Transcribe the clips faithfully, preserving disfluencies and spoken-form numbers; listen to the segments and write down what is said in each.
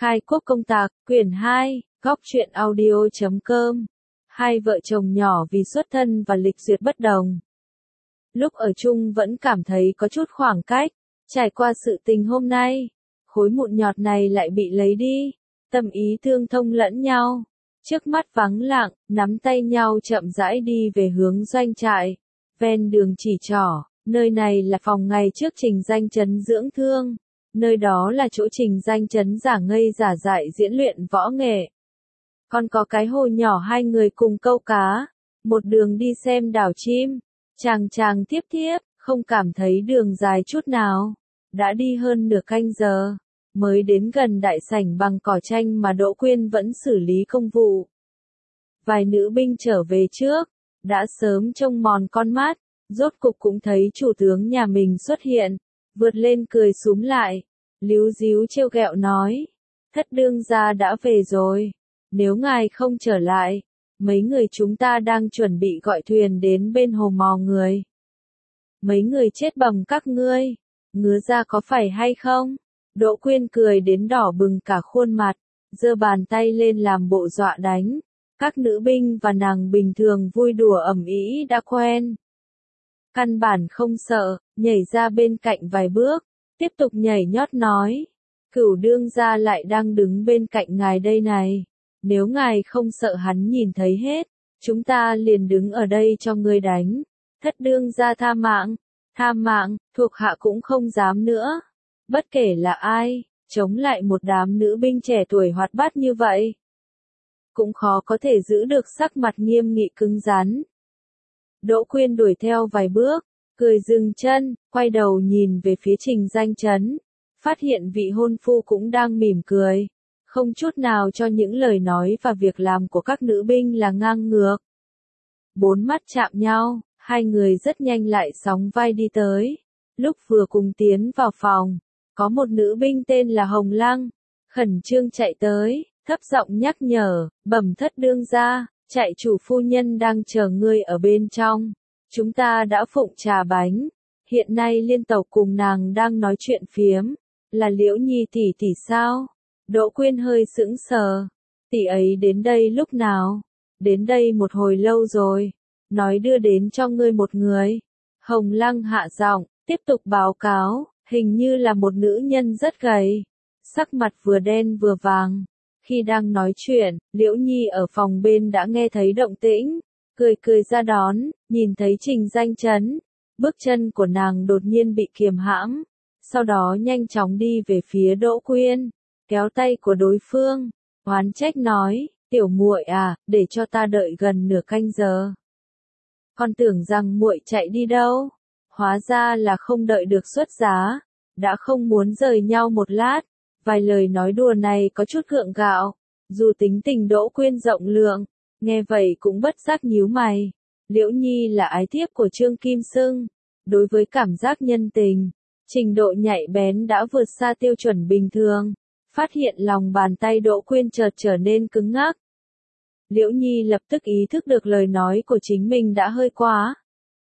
Khai quốc công tạc, quyển hai, góc truyện audio chấm com. Hai vợ chồng nhỏ vì xuất thân và lịch duyệt bất đồng. Lúc ở chung vẫn cảm thấy có chút khoảng cách, trải qua sự tình hôm nay, khối mụn nhọt này lại bị lấy đi, tâm ý thương thông lẫn nhau. Trước mắt vắng lặng, nắm tay nhau chậm rãi đi về hướng doanh trại. Ven đường chỉ trỏ, nơi này là phòng ngày trước Trình Danh Chấn dưỡng thương. Nơi đó là chỗ Trình Danh Chấn giả ngây giả dại diễn luyện võ nghệ. Còn có cái hồ nhỏ hai người cùng câu cá, một đường đi xem đảo chim, chàng chàng tiếp tiếp, không cảm thấy đường dài chút nào. Đã đi hơn nửa canh giờ, mới đến gần đại sảnh bằng cỏ tranh mà Đỗ Quyên vẫn xử lý công vụ. Vài nữ binh trở về trước, đã sớm trông mòn con mắt, rốt cục cũng thấy chủ tướng nhà mình xuất hiện, vượt lên cười xúm lại, líu díu trêu ghẹo nói, thất đương gia đã về rồi, nếu ngài không trở lại, mấy người chúng ta đang chuẩn bị gọi thuyền đến bên hồ mò người. Mấy người chết bầm các ngươi, ngứa ra có phải hay không? Đỗ Quyên cười đến đỏ bừng cả khuôn mặt, giơ bàn tay lên làm bộ dọa đánh. Các nữ binh và nàng bình thường vui đùa ầm ĩ đã quen. Căn bản không sợ, nhảy ra bên cạnh vài bước, tiếp tục nhảy nhót nói. Cửu đương gia lại đang đứng bên cạnh ngài đây này. Nếu ngài không sợ hắn nhìn thấy hết, chúng ta liền đứng ở đây cho ngươi đánh. Thất đương gia tha mạng, tha mạng, thuộc hạ cũng không dám nữa. Bất kể là ai, chống lại một đám nữ binh trẻ tuổi hoạt bát như vậy, cũng khó có thể giữ được sắc mặt nghiêm nghị cứng rắn. Đỗ Quyên đuổi theo vài bước, cười dừng chân, quay đầu nhìn về phía Trình Danh Chấn, phát hiện vị hôn phu cũng đang mỉm cười, không chút nào cho những lời nói và việc làm của các nữ binh là ngang ngược. Bốn mắt chạm nhau, hai người rất nhanh lại sóng vai đi tới. Lúc vừa cùng tiến vào phòng, có một nữ binh tên là Hồng Lăng, khẩn trương chạy tới, thấp giọng nhắc nhở, bẩm thất đương gia, trại chủ phu nhân đang chờ ngươi ở bên trong. Chúng ta đã phụng trà bánh, hiện nay liên tộc cùng nàng đang nói chuyện phiếm, là Liễu Nhi tỷ tỷ sao? Đỗ Quyên hơi sững sờ, tỷ ấy đến đây lúc nào? Đến đây một hồi lâu rồi, nói đưa đến cho ngươi một người. Hồng Lăng hạ giọng, tiếp tục báo cáo, hình như là một nữ nhân rất gầy, sắc mặt vừa đen vừa vàng. Khi đang nói chuyện, Liễu Nhi ở phòng bên đã nghe thấy động tĩnh, cười cười ra đón, nhìn thấy Trình Danh Chấn, bước chân của nàng đột nhiên bị kiềm hãm, sau đó nhanh chóng đi về phía Đỗ Quyên, kéo tay của đối phương, oán trách nói, tiểu muội à, để cho ta đợi gần nửa canh giờ. Con tưởng rằng muội chạy đi đâu, hóa ra là không đợi được xuất giá, đã không muốn rời nhau một lát. Vài lời nói đùa này có chút gượng gạo, dù tính tình Đỗ Quyên rộng lượng, nghe vậy cũng bất giác nhíu mày. Liễu Nhi là ái thiếp của Trương Kim Sưng, đối với cảm giác nhân tình, trình độ nhạy bén đã vượt xa tiêu chuẩn bình thường, phát hiện lòng bàn tay Đỗ Quyên chợt trở nên cứng ngắc. Liễu Nhi lập tức ý thức được lời nói của chính mình đã hơi quá.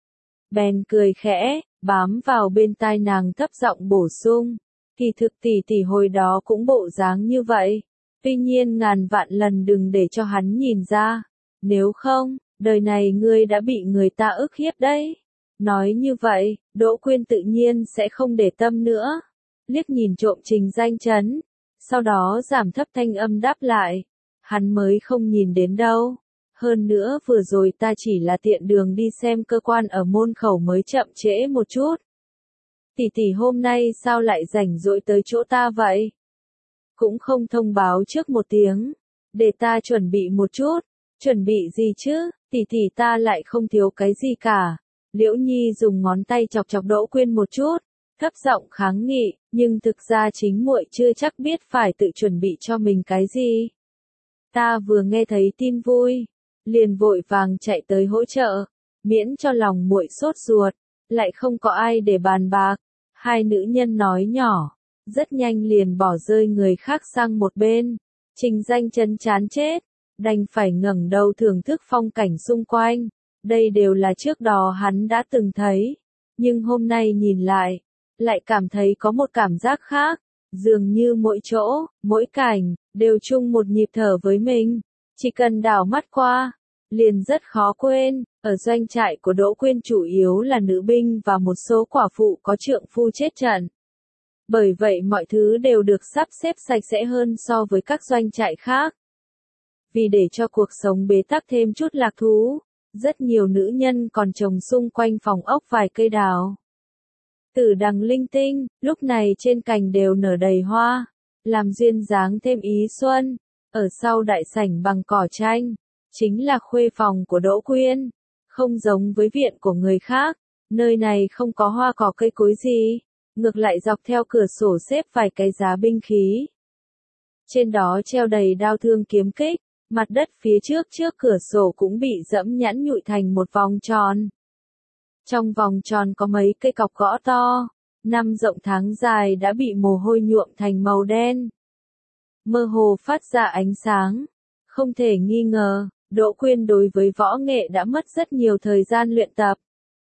Bèn cười khẽ, bám vào bên tai nàng thấp giọng bổ sung. Kỳ thực tỷ tỷ hồi đó cũng bộ dáng như vậy, tuy nhiên ngàn vạn lần đừng để cho hắn nhìn ra, nếu không, đời này ngươi đã bị người ta ức hiếp đấy. Nói như vậy, Đỗ Quyên tự nhiên sẽ không để tâm nữa, liếc nhìn trộm Trình Danh Chấn, sau đó giảm thấp thanh âm đáp lại, hắn mới không nhìn đến đâu, hơn nữa vừa rồi ta chỉ là tiện đường đi xem cơ quan ở môn khẩu mới chậm trễ một chút. Tỷ tỷ hôm nay sao lại rảnh rỗi tới chỗ ta vậy? Cũng không thông báo trước một tiếng, để ta chuẩn bị một chút. Chuẩn bị gì chứ, tỷ tỷ ta lại không thiếu cái gì cả. Liễu Nhi dùng ngón tay chọc chọc Đỗ Quyên một chút, thấp giọng kháng nghị, nhưng thực ra chính muội chưa chắc biết phải tự chuẩn bị cho mình cái gì. Ta vừa nghe thấy tin vui, liền vội vàng chạy tới hỗ trợ, miễn cho lòng muội sốt ruột, lại không có ai để bàn bạc. Hai nữ nhân nói nhỏ, rất nhanh liền bỏ rơi người khác sang một bên. Trình Danh Chấn chán chết, đành phải ngẩng đầu thưởng thức phong cảnh xung quanh. Đây đều là trước đó hắn đã từng thấy, nhưng hôm nay nhìn lại, lại cảm thấy có một cảm giác khác. Dường như mỗi chỗ, mỗi cảnh, đều chung một nhịp thở với mình. Chỉ cần đảo mắt qua, liền rất khó quên. Ở doanh trại của Đỗ Quyên chủ yếu là nữ binh và một số quả phụ có trượng phu chết trận. Bởi vậy mọi thứ đều được sắp xếp sạch sẽ hơn so với các doanh trại khác. Vì để cho cuộc sống bế tắc thêm chút lạc thú, rất nhiều nữ nhân còn trồng xung quanh phòng ốc vài cây đào. Tử đằng linh tinh, lúc này trên cành đều nở đầy hoa, làm duyên dáng thêm ý xuân. Ở sau đại sảnh bằng cỏ tranh, chính là khuê phòng của Đỗ Quyên. Không giống với viện của người khác, nơi này không có hoa cỏ cây cối gì, ngược lại dọc theo cửa sổ xếp vài cái giá binh khí. Trên đó treo đầy đao thương kiếm kích, mặt đất phía trước trước cửa sổ cũng bị dẫm nhẵn nhụi thành một vòng tròn. Trong vòng tròn có mấy cây cọc gõ to, năm rộng tháng dài đã bị mồ hôi nhuộm thành màu đen. Mơ hồ phát ra ánh sáng. Không thể nghi ngờ, Đỗ Quyên đối với võ nghệ đã mất rất nhiều thời gian luyện tập.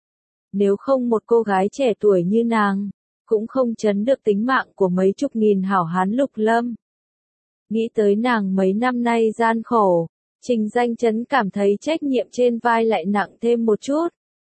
Nếu không một cô gái trẻ tuổi như nàng, cũng không trấn được tính mạng của mấy chục nghìn hảo hán lục lâm. Nghĩ tới nàng mấy năm nay gian khổ, Trình Danh Chấn cảm thấy trách nhiệm trên vai lại nặng thêm một chút.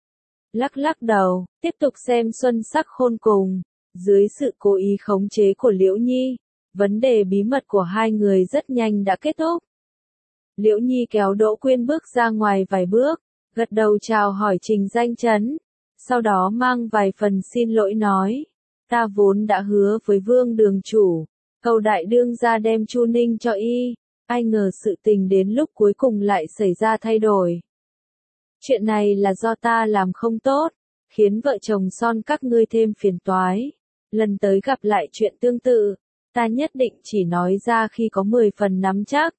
Lắc lắc đầu, tiếp tục xem xuân sắc khôn cùng. Dưới sự cố ý khống chế của Liễu Nhi, vấn đề bí mật của hai người rất nhanh đã kết thúc. Liễu Nhi kéo Đỗ Quyên bước ra ngoài vài bước, gật đầu chào hỏi Trình Danh Chấn, sau đó mang vài phần xin lỗi nói, ta vốn đã hứa với Vương đường chủ, cầu đại đương gia đem Chu Ninh cho y, ai ngờ sự tình đến lúc cuối cùng lại xảy ra thay đổi. Chuyện này là do ta làm không tốt, khiến vợ chồng son các ngươi thêm phiền toái. Lần tới gặp lại chuyện tương tự, ta nhất định chỉ nói ra khi có mười phần nắm chắc.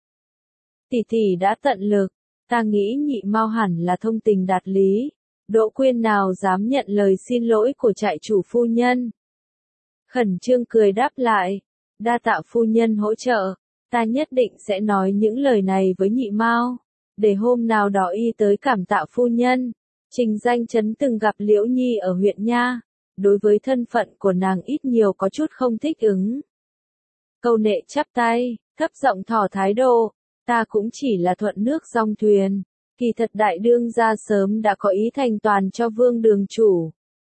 Tỷ tỷ đã tận lực, ta nghĩ Nhị Mao hẳn là thông tình đạt lý. Đỗ Quyên nào dám nhận lời xin lỗi của trại chủ phu nhân. Khẩn trương cười đáp lại, đa tạ phu nhân hỗ trợ, ta nhất định sẽ nói những lời này với Nhị Mao, để hôm nào đó y tới cảm tạ phu nhân. Trình Danh Chấn từng gặp Liễu Nhi ở huyện Nha, đối với thân phận của nàng ít nhiều có chút không thích ứng. Câu nệ chắp tay, thấp giọng tỏ thái độ, ta cũng chỉ là thuận nước dong thuyền, kỳ thật đại đương gia sớm đã có ý thành toàn cho Vương đường chủ.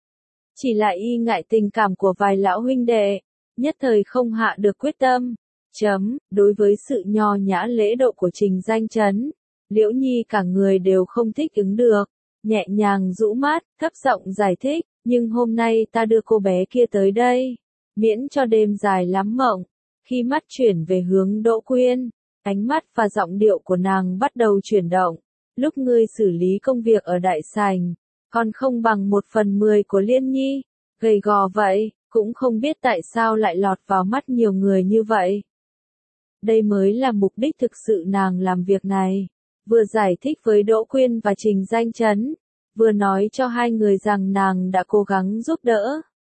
Chỉ là y ngại tình cảm của vài lão huynh đệ, nhất thời không hạ được quyết tâm. Chấm, đối với sự nho nhã lễ độ của Trình Danh Chấn, Liễu Nhi cả người đều không thích ứng được, nhẹ nhàng rũ mắt, thấp giọng giải thích, nhưng hôm nay ta đưa cô bé kia tới đây, miễn cho đêm dài lắm mộng. Khi mắt chuyển về hướng Đỗ Quyên, ánh mắt và giọng điệu của nàng bắt đầu chuyển động, lúc ngươi xử lý công việc ở đại sảnh, còn không bằng một phần mười của Liên Nhi, gầy gò vậy, cũng không biết tại sao lại lọt vào mắt nhiều người như vậy. Đây mới là mục đích thực sự nàng làm việc này, vừa giải thích với Đỗ Quyên và Trình Danh Chấn, vừa nói cho hai người rằng nàng đã cố gắng giúp đỡ.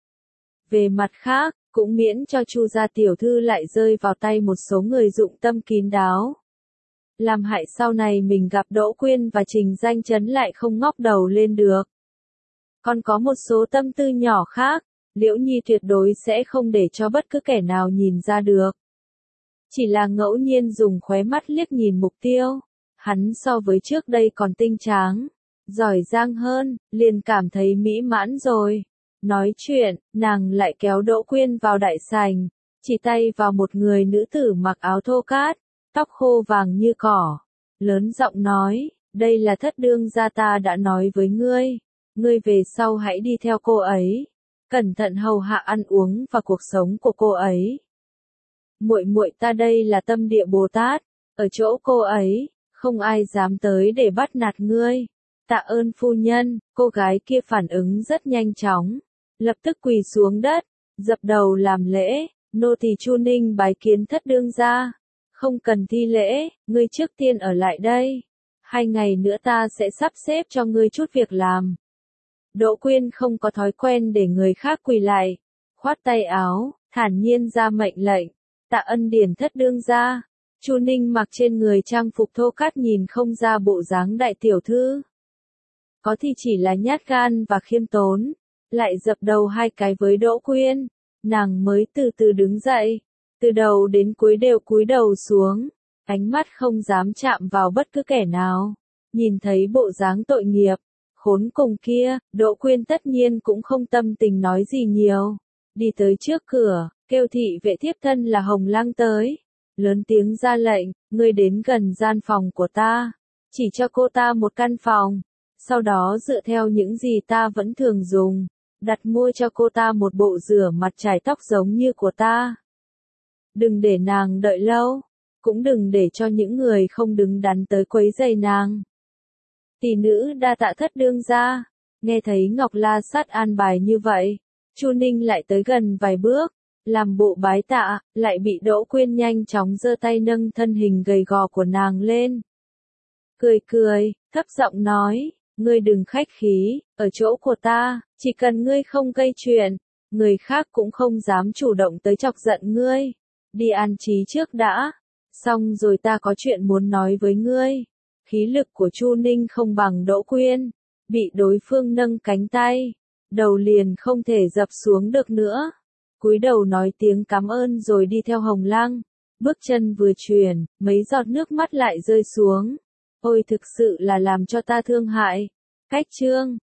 Về mặt khác, cũng miễn cho Chu gia tiểu thư lại rơi vào tay một số người dụng tâm kín đáo. Làm hại sau này mình gặp Đỗ Quyên và Trình Danh Chấn lại không ngóc đầu lên được. Còn có một số tâm tư nhỏ khác, Liễu Nhi tuyệt đối sẽ không để cho bất cứ kẻ nào nhìn ra được. Chỉ là ngẫu nhiên dùng khóe mắt liếc nhìn mục tiêu, hắn so với trước đây còn tinh tráng, giỏi giang hơn, liền cảm thấy mỹ mãn rồi. Nói chuyện, nàng lại kéo Đỗ Quyên vào đại sảnh, chỉ tay vào một người nữ tử mặc áo thô cát, tóc khô vàng như cỏ, lớn giọng nói, đây là thất đương gia ta đã nói với ngươi, ngươi về sau hãy đi theo cô ấy, cẩn thận hầu hạ ăn uống và cuộc sống của cô ấy. Muội muội ta đây là tâm địa Bồ Tát, ở chỗ cô ấy, không ai dám tới để bắt nạt ngươi. Tạ ơn phu nhân, cô gái kia phản ứng rất nhanh chóng, lập tức quỳ xuống đất, dập đầu làm lễ, nô tỳ Chu Ninh bái kiến thất đương gia. Không cần thi lễ, ngươi trước tiên ở lại đây. Hai ngày nữa ta sẽ sắp xếp cho ngươi chút việc làm. Đỗ Quyên không có thói quen để người khác quỳ lại, khoát tay áo, thản nhiên ra mệnh lệnh. Tạ ân điển thất đương gia. Chu Ninh mặc trên người trang phục thô cát nhìn không ra bộ dáng đại tiểu thư. Có thì chỉ là nhát gan và khiêm tốn, lại dập đầu hai cái với Đỗ Quyên. nàng mới từ từ đứng dậy, từ đầu đến cuối đều cúi đầu xuống, ánh mắt không dám chạm vào bất cứ kẻ nào. Nhìn thấy bộ dáng tội nghiệp, khốn cùng kia, Đỗ Quyên tất nhiên cũng không tâm tình nói gì nhiều. Đi tới trước cửa, kêu thị vệ thiếp thân là Hồng Lăng tới. Lớn tiếng ra lệnh, ngươi đến gần gian phòng của ta. Chỉ cho cô ta một căn phòng. Sau đó dựa theo những gì ta vẫn thường dùng, đặt mua cho cô ta một bộ rửa mặt chải tóc giống như của ta. Đừng để nàng đợi lâu, cũng đừng để cho những người không đứng đắn tới quấy rầy nàng. Tỷ nữ đa tạ thất đương gia. Nghe thấy Ngọc La Sát an bài như vậy, Chu Ninh lại tới gần vài bước, làm bộ bái tạ, lại bị Đỗ Quyên nhanh chóng giơ tay nâng thân hình gầy gò của nàng lên. Cười cười, thấp giọng nói, ngươi đừng khách khí, ở chỗ của ta, chỉ cần ngươi không gây chuyện, người khác cũng không dám chủ động tới chọc giận ngươi. Đi an trí trước đã, xong rồi ta có chuyện muốn nói với ngươi. Khí lực của Chu Ninh không bằng Đỗ Quyên, bị đối phương nâng cánh tay, đầu liền không thể dập xuống được nữa. Cúi đầu nói tiếng cảm ơn rồi đi theo Hồng Lăng, bước chân vừa chuyển, mấy giọt nước mắt lại rơi xuống. Ôi thực sự là làm cho ta thương hại. Cách chương